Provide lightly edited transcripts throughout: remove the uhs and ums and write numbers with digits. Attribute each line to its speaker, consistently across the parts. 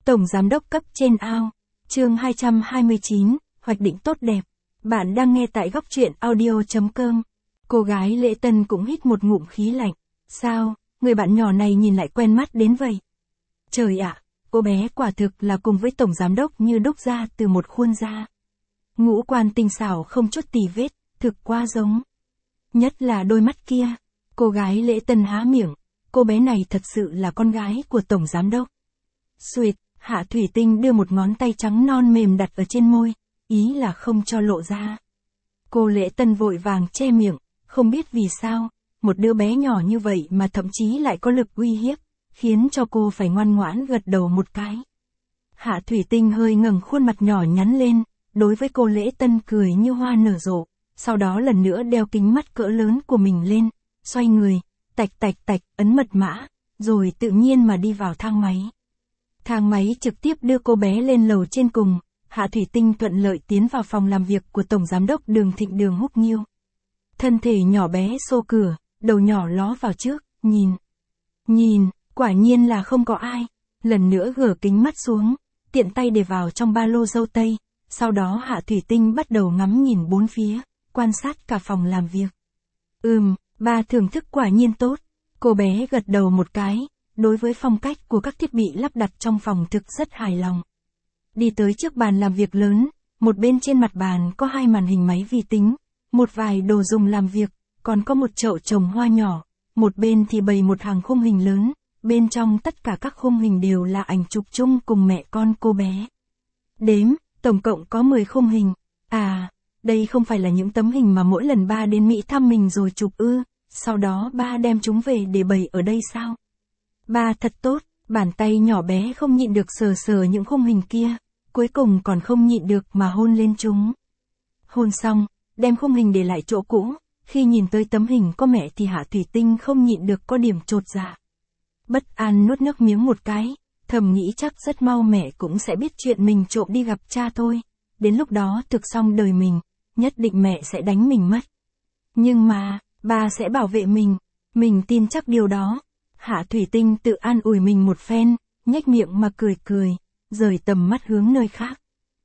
Speaker 1: Tổng giám đốc cấp trên ao. Chương 229, hoạch định tốt đẹp. Bạn đang nghe tại góc truyện audio.com. Cô gái lễ tân cũng hít một ngụm khí lạnh. Sao, người bạn nhỏ này nhìn lại quen mắt đến vậy? Trời ạ, cô bé quả thực là cùng với tổng giám đốc như đúc ra từ một khuôn da. Ngũ quan tinh xảo không chút tì vết, thực quá giống. Nhất là đôi mắt kia. Cô gái lễ tân há miệng, cô bé này thật sự là con gái của tổng giám đốc. Xuệt, Hạ Thủy Tinh đưa một ngón tay trắng non mềm đặt ở trên môi, ý là không cho lộ ra. Cô lễ tân vội vàng che miệng, không biết vì sao, một đứa bé nhỏ như vậy mà thậm chí lại có lực uy hiếp, khiến cho cô phải ngoan ngoãn gật đầu một cái. Hạ Thủy Tinh hơi ngẩng khuôn mặt nhỏ nhắn lên, đối với cô lễ tân cười như hoa nở rộ, sau đó lần nữa đeo kính mắt cỡ lớn của mình lên, xoay người, tạch tạch tạch, ấn mật mã, rồi tự nhiên mà đi vào thang máy. Thang máy trực tiếp đưa cô bé lên lầu trên cùng, Hạ Thủy Tinh thuận lợi tiến vào phòng làm việc của Tổng Giám đốc Đường Thịnh Đường Húc Nghiêu. Thân thể nhỏ bé xô cửa, đầu nhỏ ló vào trước, nhìn, quả nhiên là không có ai. Lần nữa gỡ kính mắt xuống, tiện tay để vào trong ba lô dâu tây, sau đó Hạ Thủy Tinh bắt đầu ngắm nhìn bốn phía, quan sát cả phòng làm việc. Ba thưởng thức quả nhiên tốt. Cô bé gật đầu một cái, đối với phong cách của các thiết bị lắp đặt trong phòng thực rất hài lòng. Đi tới trước bàn làm việc lớn, một bên trên mặt bàn có hai màn hình máy vi tính, một vài đồ dùng làm việc, còn có một chậu trồng hoa nhỏ, một bên thì bày một hàng khung hình lớn, bên trong tất cả các khung hình đều là ảnh chụp chung cùng mẹ con cô bé. Đếm, tổng cộng có 10 khung hình. À, đây không phải là những tấm hình mà mỗi lần ba đến Mỹ thăm mình rồi chụp ư, sau đó ba đem chúng về để bày ở đây sao? Ba thật tốt, bàn tay nhỏ bé không nhịn được sờ sờ những khung hình kia, cuối cùng còn không nhịn được mà hôn lên chúng. Hôn xong, đem khung hình để lại chỗ cũ, khi nhìn tới tấm hình có mẹ thì Hạ Thủy Tinh không nhịn được có điểm chột dạ. Bất an nuốt nước miếng một cái, thầm nghĩ chắc rất mau mẹ cũng sẽ biết chuyện mình trộm đi gặp cha thôi, đến lúc đó thực xong đời mình, nhất định mẹ sẽ đánh mình mất. Nhưng mà, ba sẽ bảo vệ mình tin chắc điều đó. Hạ Thủy Tinh tự an ủi mình một phen, nhếch miệng mà cười, rời tầm mắt hướng nơi khác.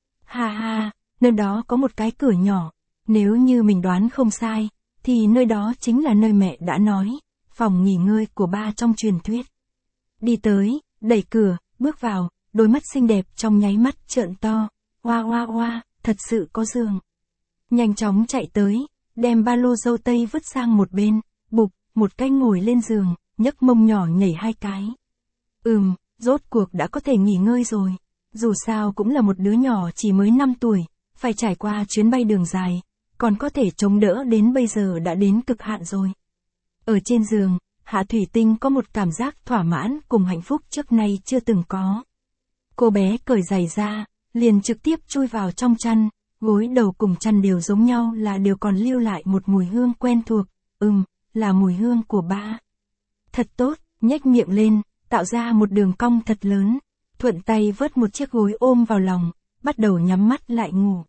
Speaker 1: Ha, nơi đó có một cái cửa nhỏ, nếu như mình đoán không sai, thì nơi đó chính là nơi mẹ đã nói, phòng nghỉ ngơi của ba trong truyền thuyết. Đi tới, đẩy cửa, bước vào, đôi mắt xinh đẹp trong nháy mắt trợn to, oa, thật sự có giường. Nhanh chóng chạy tới, đem ba lô dâu tây vứt sang một bên, bụp, một cái ngồi lên giường, nhấc mông nhỏ nhảy hai cái. Rốt cuộc đã có thể nghỉ ngơi rồi. Dù sao cũng là một đứa nhỏ chỉ mới 5 tuổi, phải trải qua chuyến bay đường dài, còn có thể chống đỡ đến bây giờ đã đến cực hạn rồi. Ở trên giường, Hạ Thủy Tinh có một cảm giác thỏa mãn cùng hạnh phúc trước nay chưa từng có. Cô bé cởi giày ra, liền trực tiếp chui vào trong chăn, gối đầu cùng chăn đều giống nhau là đều còn lưu lại một mùi hương quen thuộc, là mùi hương của ba. Thật tốt, nhếch miệng lên, tạo ra một đường cong thật lớn, thuận tay vớt một chiếc gối ôm vào lòng, bắt đầu nhắm mắt lại ngủ.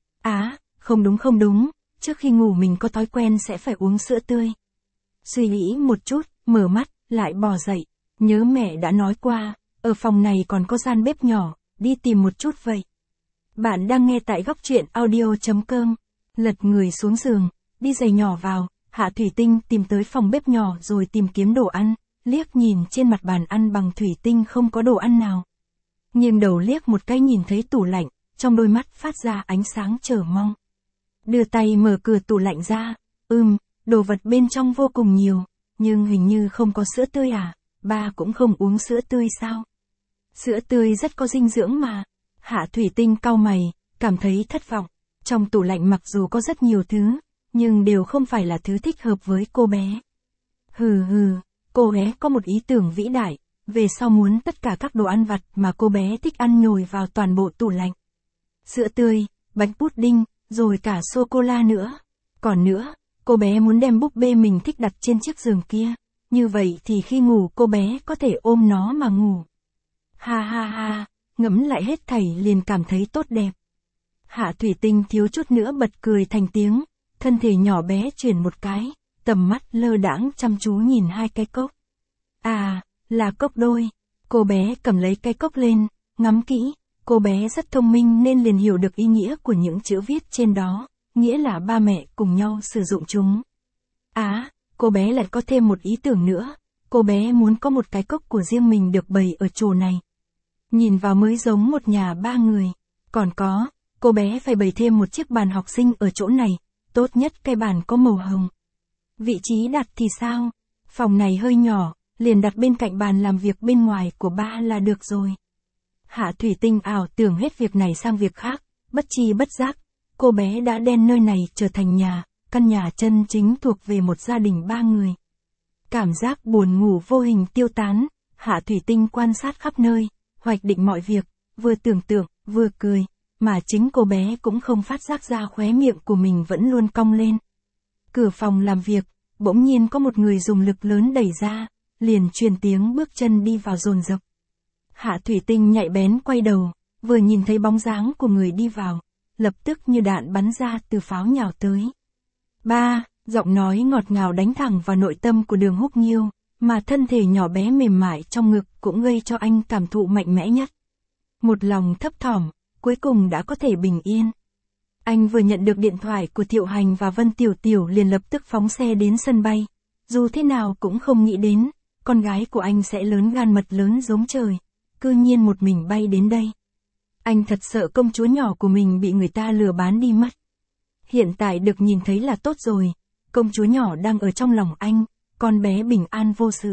Speaker 1: Không đúng, trước khi ngủ mình có thói quen sẽ phải uống sữa tươi. Suy nghĩ một chút, mở mắt, lại bò dậy, nhớ mẹ đã nói qua, ở phòng này còn có gian bếp nhỏ, đi tìm một chút vậy. Bạn đang nghe tại góc truyện audio.com, lật người xuống giường, đi giày nhỏ vào, Hạ Thủy Tinh tìm tới phòng bếp nhỏ rồi tìm kiếm đồ ăn, liếc nhìn trên mặt bàn ăn bằng thủy tinh không có đồ ăn nào. Nhưng đầu liếc một cái nhìn thấy tủ lạnh, trong đôi mắt phát ra ánh sáng chờ mong. Đưa tay mở cửa tủ lạnh ra, đồ vật bên trong vô cùng nhiều, nhưng hình như không có sữa tươi à, ba cũng không uống sữa tươi sao? Sữa tươi rất có dinh dưỡng mà. Hạ Thủy Tinh cau mày, cảm thấy thất vọng. Trong tủ lạnh mặc dù có rất nhiều thứ, nhưng đều không phải là thứ thích hợp với cô bé. Cô bé có một ý tưởng vĩ đại, về sau muốn tất cả các đồ ăn vặt mà cô bé thích ăn nhồi vào toàn bộ tủ lạnh. Sữa tươi, bánh pudding, rồi cả sô-cô-la nữa. Còn nữa, cô bé muốn đem búp bê mình thích đặt trên chiếc giường kia, như vậy thì khi ngủ cô bé có thể ôm nó mà ngủ. Ha, ngẫm lại hết thảy liền cảm thấy tốt đẹp. Hạ Thủy Tinh thiếu chút nữa bật cười thành tiếng, thân thể nhỏ bé chuyển một cái, tầm mắt lơ đãng chăm chú nhìn hai cái cốc. Là cốc đôi. Cô bé cầm lấy cái cốc lên, Ngắm kỹ, cô bé rất thông minh nên liền hiểu được ý nghĩa của những chữ viết trên đó, nghĩa là ba mẹ cùng nhau sử dụng chúng. Cô bé lại có thêm một ý tưởng nữa, cô bé muốn có một cái cốc của riêng mình được bày ở chỗ này. Nhìn vào mới giống một nhà ba người. Còn có, cô bé phải bày thêm một chiếc bàn học sinh ở chỗ này, tốt nhất cái bàn có màu hồng. Vị trí đặt thì sao? Phòng này hơi nhỏ, liền đặt bên cạnh bàn làm việc bên ngoài của ba là được rồi. Hạ Thủy Tinh ảo tưởng hết việc này sang việc khác, bất tri bất giác, cô bé đã đem nơi này trở thành nhà, căn nhà chân chính thuộc về một gia đình ba người. Cảm giác buồn ngủ vô hình tiêu tán, Hạ Thủy Tinh quan sát khắp nơi, hoạch định mọi việc, vừa tưởng tượng, vừa cười, mà chính cô bé cũng không phát giác ra khóe miệng của mình vẫn luôn cong lên. Cửa phòng làm việc, bỗng nhiên có một người dùng lực lớn đẩy ra, liền truyền tiếng bước chân đi vào dồn dập. Hạ Thủy Tinh nhạy bén quay đầu, vừa nhìn thấy bóng dáng của người đi vào, lập tức như đạn bắn ra từ pháo nhào tới. Ba, giọng nói ngọt ngào đánh thẳng vào nội tâm của Đường Húc Nghiêu, mà thân thể nhỏ bé mềm mại trong ngực cũng gây cho anh cảm thụ mạnh mẽ nhất. Một lòng thấp thỏm, cuối cùng đã có thể bình yên. Anh vừa nhận được điện thoại của Thiệu Hành và Vân Tiểu Tiểu liền lập tức phóng xe đến sân bay. Dù thế nào cũng không nghĩ đến, con gái của anh sẽ lớn gan mật lớn giống trời, cư nhiên một mình bay đến đây. Anh thật sợ công chúa nhỏ của mình bị người ta lừa bán đi mất. Hiện tại được nhìn thấy là tốt rồi, công chúa nhỏ đang ở trong lòng anh, con bé bình an vô sự.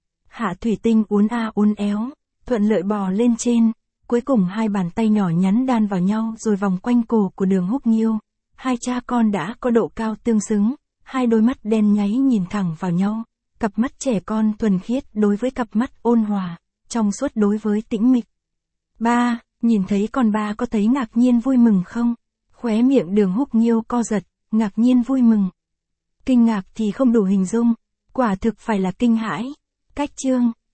Speaker 1: Hạ Thủy Tinh uốn uốn éo, thuận lợi bò lên trên, cuối cùng hai bàn tay nhỏ nhắn đan vào nhau rồi vòng quanh cổ của Đường Húc Nghiêu. Hai cha con đã có độ cao tương xứng, hai đôi mắt đen nháy nhìn thẳng vào nhau, cặp mắt trẻ con thuần khiết đối với cặp mắt ôn hòa, trong suốt đối với tĩnh mịch. Ba, nhìn thấy con ba có thấy ngạc nhiên vui mừng không? Khóe miệng Đường Húc Nghiêu co giật, ngạc nhiên vui mừng. Kinh ngạc thì không đủ hình dung, quả thực phải là kinh hãi. Cách chương